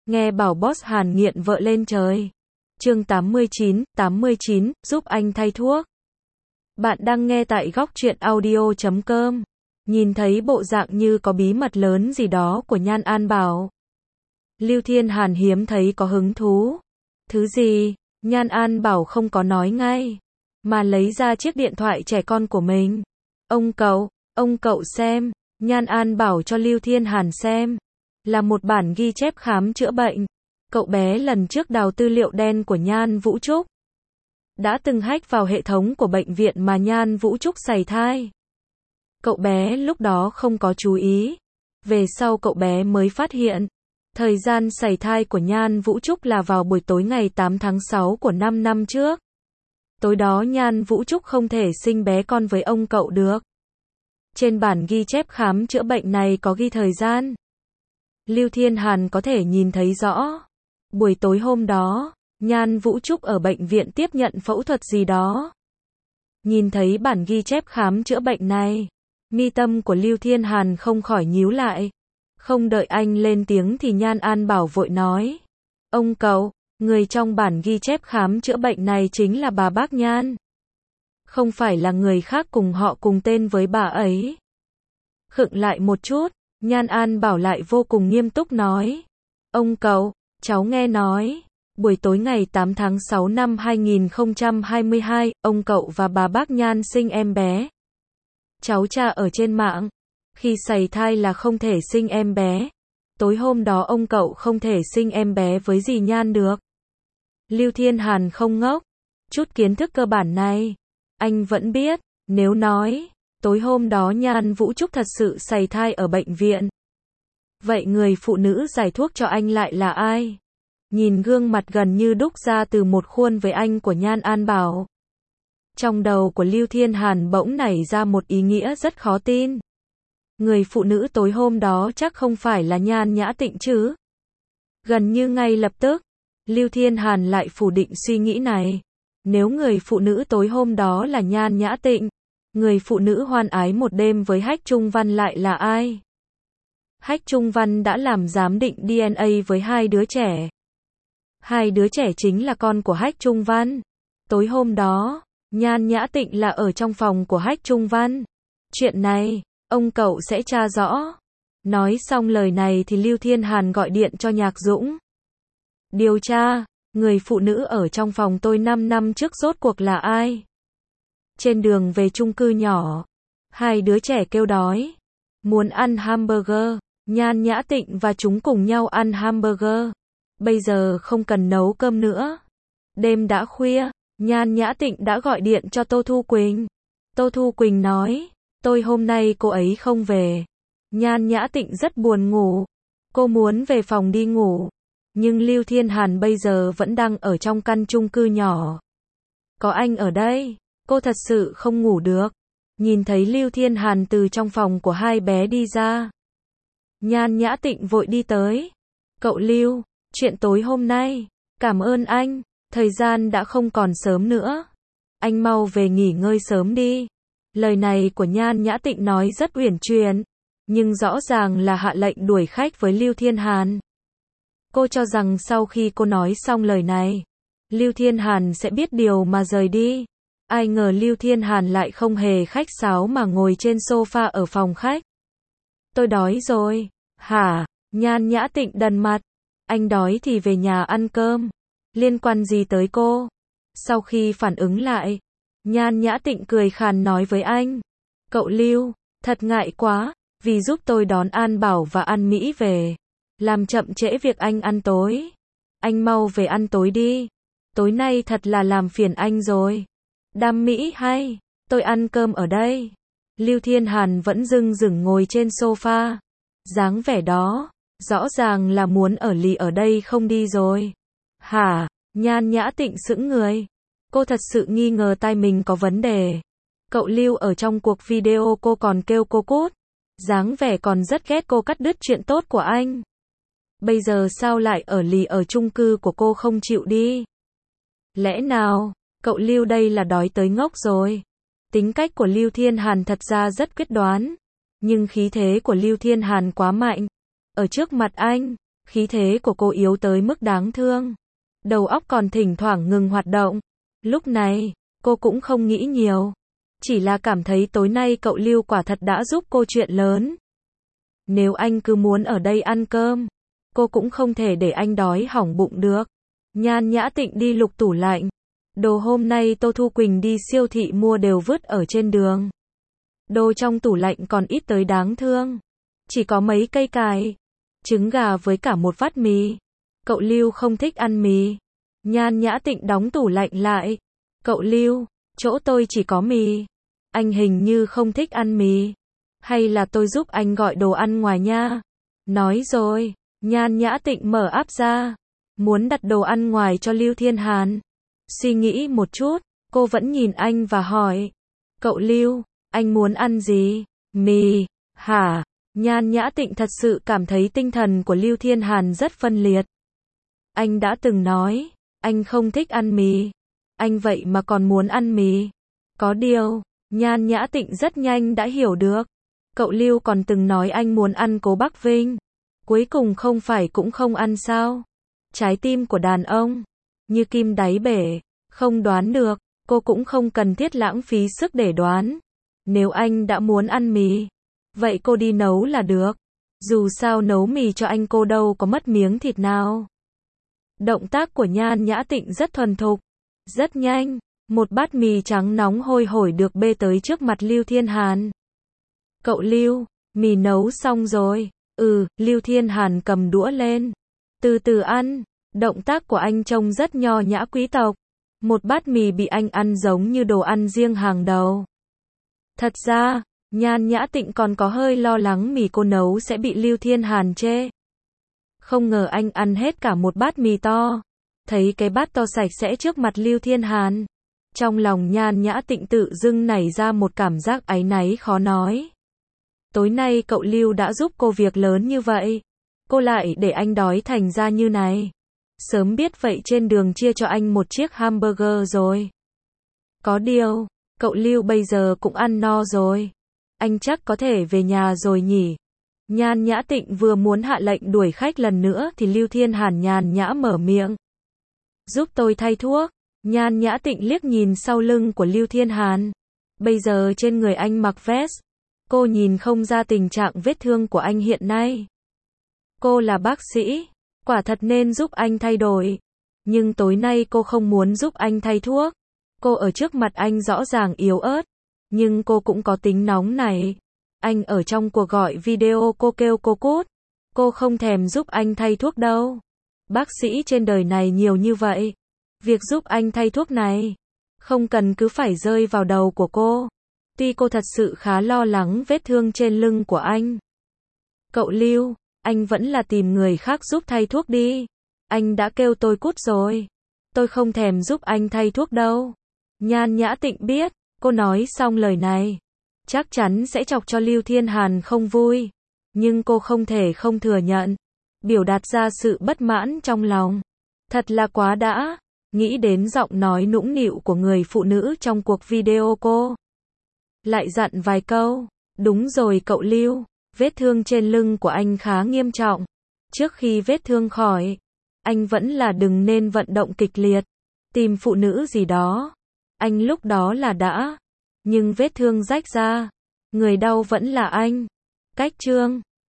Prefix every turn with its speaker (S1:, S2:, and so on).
S1: Nghe bảo boss Hàn nghiện vợ lên trời. Chương 89, giúp anh thay thuốc. Bạn đang nghe tại góc truyện audio.com. Nhìn thấy bộ dạng như có bí mật lớn gì đó của Nhan An Bảo. Lưu Thiên Hàn hiếm thấy có hứng thú. Thứ gì? Nhan An Bảo không có nói ngay, mà lấy ra chiếc điện thoại trẻ con của mình. Ông cậu xem. Nhan An Bảo cho Lưu Thiên Hàn xem. Là một bản ghi chép khám chữa bệnh. Cậu bé lần trước đào tư liệu đen của Nhan Vũ Trúc. Đã từng hack vào hệ thống của bệnh viện mà Nhan Vũ Trúc sảy thai. Cậu bé lúc đó không có chú ý. Về sau cậu bé mới phát hiện. Thời gian sảy thai của Nhan Vũ Trúc là vào buổi tối ngày 8 tháng 6 của 5 năm trước. Tối đó Nhan Vũ Trúc không thể sinh bé con với ông cậu được. Trên bản ghi chép khám chữa bệnh này có ghi thời gian. Lưu Thiên Hàn có thể nhìn thấy rõ. Buổi tối hôm đó, Nhan Vũ Trúc ở bệnh viện tiếp nhận phẫu thuật gì đó. Nhìn thấy bản ghi chép khám chữa bệnh này, mi tâm của Lưu Thiên Hàn không khỏi nhíu lại. Không đợi anh lên tiếng thì Nhan An Bảo vội nói. Ông cậu, người trong bản ghi chép khám chữa bệnh này chính là bà bác Nhan. Không phải là người khác cùng họ cùng tên với bà ấy. Khựng lại một chút, Nhan An Bảo lại vô cùng nghiêm túc nói. Ông cậu, cháu nghe nói, buổi tối ngày 8 tháng 6 năm 2022, ông cậu và bà bác Nhan sinh em bé. Cháu tra ở trên mạng, khi sảy thai là không thể sinh em bé. Tối hôm đó ông cậu không thể sinh em bé với dì Nhan được. Lưu Thiên Hàn không ngốc. Chút kiến thức cơ bản này, anh vẫn biết. Nếu nói, tối hôm đó Nhan Vũ Trúc thật sự sảy thai ở bệnh viện. Vậy người phụ nữ giải thuốc cho anh lại là ai? Nhìn gương mặt gần như đúc ra từ một khuôn với anh của Nhan An Bảo. Trong đầu của Lưu Thiên Hàn bỗng nảy ra một ý nghĩa rất khó tin. Người phụ nữ tối hôm đó chắc không phải là Nhan Nhã Tịnh chứ? Gần như ngay lập tức, Lưu Thiên Hàn lại phủ định suy nghĩ này. Nếu người phụ nữ tối hôm đó là Nhan Nhã Tịnh, người phụ nữ hoan ái một đêm với Hách Trung Văn lại là ai? Hách Trung Văn đã làm giám định DNA với hai đứa trẻ. Hai đứa trẻ chính là con của Hách Trung Văn. Tối hôm đó, Nhan Nhã Tịnh là ở trong phòng của Hách Trung Văn. Chuyện này, ông cậu sẽ tra rõ. Nói xong lời này thì Lưu Thiên Hàn gọi điện cho Nhạc Dũng. Điều tra, người phụ nữ ở trong phòng tôi 5 năm trước rốt cuộc là ai? Trên đường về chung cư nhỏ, hai đứa trẻ kêu đói. Muốn ăn hamburger, Nhan Nhã Tịnh và chúng cùng nhau ăn hamburger. Bây giờ không cần nấu cơm nữa. Đêm đã khuya, Nhan Nhã Tịnh đã gọi điện cho Tô Thu Quỳnh. Tô Thu Quỳnh nói, tôi hôm nay cô ấy không về. Nhan Nhã Tịnh rất buồn ngủ. Cô muốn về phòng đi ngủ. Nhưng Lưu Thiên Hàn bây giờ vẫn đang ở trong căn chung cư nhỏ. Có anh ở đây, cô thật sự không ngủ được. Nhìn thấy Lưu Thiên Hàn từ trong phòng của hai bé đi ra. Nhan Nhã Tịnh vội đi tới. Cậu Lưu, chuyện tối hôm nay, cảm ơn anh, thời gian đã không còn sớm nữa. Anh mau về nghỉ ngơi sớm đi. Lời này của Nhan Nhã Tịnh nói rất uyển chuyển, nhưng rõ ràng là hạ lệnh đuổi khách với Lưu Thiên Hàn. Cô cho rằng sau khi cô nói xong lời này, Lưu Thiên Hàn sẽ biết điều mà rời đi. Ai ngờ Lưu Thiên Hàn lại không hề khách sáo mà ngồi trên sofa ở phòng khách. Tôi đói rồi. Hả? Nhan Nhã Tịnh đần mặt. Anh đói thì về nhà ăn cơm. Liên quan gì tới cô? Sau khi phản ứng lại, Nhan Nhã Tịnh cười khàn nói với anh. Cậu Lưu, thật ngại quá, vì giúp tôi đón An Bảo và An Mỹ về. Làm chậm trễ việc anh ăn tối. Anh mau về ăn tối đi. Tối nay thật là làm phiền anh rồi. Đam Mỹ hay, tôi ăn cơm ở đây. Lưu Thiên Hàn vẫn dưng dửng ngồi trên sofa. Dáng vẻ đó, rõ ràng là muốn ở lì ở đây không đi rồi. Hả? Nhan Nhã Tịnh sững người. Cô thật sự nghi ngờ tai mình có vấn đề. Cậu Lưu ở trong cuộc video cô còn kêu cô cút. Dáng vẻ còn rất ghét cô cắt đứt chuyện tốt của anh. Bây giờ sao lại ở lì ở chung cư của cô không chịu đi? Lẽ nào, cậu Lưu đây là đói tới ngốc rồi? Tính cách của Lưu Thiên Hàn thật ra rất quyết đoán. Nhưng khí thế của Lưu Thiên Hàn quá mạnh. Ở trước mặt anh, Khí thế của cô yếu tới mức đáng thương. Đầu óc còn thỉnh thoảng ngừng hoạt động. Lúc này, cô cũng không nghĩ nhiều. Chỉ là cảm thấy tối nay cậu Lưu quả thật đã giúp cô chuyện lớn. Nếu anh cứ muốn ở đây ăn cơm, cô cũng không thể để anh đói hỏng bụng được. Nhan Nhã Tịnh đi lục tủ lạnh. Đồ hôm nay Tô Thu Quỳnh đi siêu thị mua đều vứt ở trên đường. Đồ trong tủ lạnh còn ít tới đáng thương. Chỉ có mấy cây cải, trứng gà với cả một vắt mì. Cậu Lưu không thích ăn mì. Nhan Nhã Tịnh đóng tủ lạnh lại. Cậu Lưu, chỗ tôi chỉ có mì. Anh hình như không thích ăn mì. Hay là tôi giúp anh gọi đồ ăn ngoài nha. Nói rồi, Nhan Nhã Tịnh mở app ra. Muốn đặt đồ ăn ngoài cho Lưu Thiên Hàn. Suy nghĩ một chút, cô vẫn nhìn anh và hỏi. Cậu Lưu, anh muốn ăn gì? Mì, hả? Nhan Nhã Tịnh thật sự cảm thấy tinh thần của Lưu Thiên Hàn rất phân liệt. Anh đã từng nói, anh không thích ăn mì. Anh vậy mà còn muốn ăn mì. Có điều, Nhan Nhã Tịnh rất nhanh đã hiểu được. Cậu Lưu còn từng nói anh muốn ăn Cố Bắc Vinh. Cuối cùng không phải cũng không ăn sao? Trái tim của đàn ông, như kim đáy bể, không đoán được, cô cũng không cần thiết lãng phí sức để đoán. Nếu anh đã muốn ăn mì, vậy cô đi nấu là được. Dù sao nấu mì cho anh cô đâu có mất miếng thịt nào. Động tác của Nhan Nhã Tịnh rất thuần thục, rất nhanh. Một bát mì trắng nóng hôi hổi được bê tới trước mặt Lưu Thiên Hàn. Cậu Lưu, mì nấu xong rồi. Lưu Thiên Hàn cầm đũa lên. Từ từ ăn. Động tác của anh trông rất nho nhã quý tộc. Một bát mì bị anh ăn giống như đồ ăn riêng hàng đầu. Thật ra, Nhan Nhã Tịnh còn có hơi lo lắng mì cô nấu sẽ bị Lưu Thiên Hàn chê. Không ngờ anh ăn hết cả một bát mì to. Thấy cái bát to sạch sẽ trước mặt Lưu Thiên Hàn. Trong lòng Nhan Nhã Tịnh tự dưng nảy ra một cảm giác áy náy khó nói. Tối nay cậu Lưu đã giúp cô việc lớn như vậy. Cô lại để anh đói thành ra như này. Sớm biết vậy trên đường chia cho anh một chiếc hamburger rồi. Có điều, cậu Lưu bây giờ cũng ăn no rồi. Anh chắc có thể về nhà rồi nhỉ. Nhan Nhã Tịnh vừa muốn hạ lệnh đuổi khách lần nữa thì Lưu Thiên Hàn nhàn nhã mở miệng. Giúp tôi thay thuốc. Nhan Nhã Tịnh liếc nhìn sau lưng của Lưu Thiên Hàn. Bây giờ trên người anh mặc vest. Cô nhìn không ra tình trạng vết thương của anh hiện nay. Cô là bác sĩ, quả thật nên giúp anh thay đổi. Nhưng tối nay cô không muốn giúp anh thay thuốc. Cô ở trước mặt anh rõ ràng yếu ớt. Nhưng cô cũng có tính nóng này. Anh ở trong cuộc gọi video cô kêu cô cút. Cô không thèm giúp anh thay thuốc đâu. Bác sĩ trên đời này nhiều như vậy. Việc giúp anh thay thuốc này, không cần cứ phải rơi vào đầu của cô. Tuy cô thật sự khá lo lắng vết thương trên lưng của anh. Cậu Lưu, anh vẫn là tìm người khác giúp thay thuốc đi. Anh đã kêu tôi cút rồi. Tôi không thèm giúp anh thay thuốc đâu. Nhan Nhã Tịnh biết, cô nói xong lời này, chắc chắn sẽ chọc cho Lưu Thiên Hàn không vui. Nhưng cô không thể không thừa nhận. Biểu đạt ra sự bất mãn trong lòng. Thật là quá đã. Nghĩ đến giọng nói nũng nịu của người phụ nữ trong cuộc video cô. Lại dặn vài câu. Đúng rồi cậu Lưu, vết thương trên lưng của anh khá nghiêm trọng. Trước khi vết thương khỏi, anh vẫn là đừng nên vận động kịch liệt. Tìm phụ nữ gì đó. Anh lúc đó là đã. Nhưng vết thương rách ra. Người đau vẫn là anh. Cách chương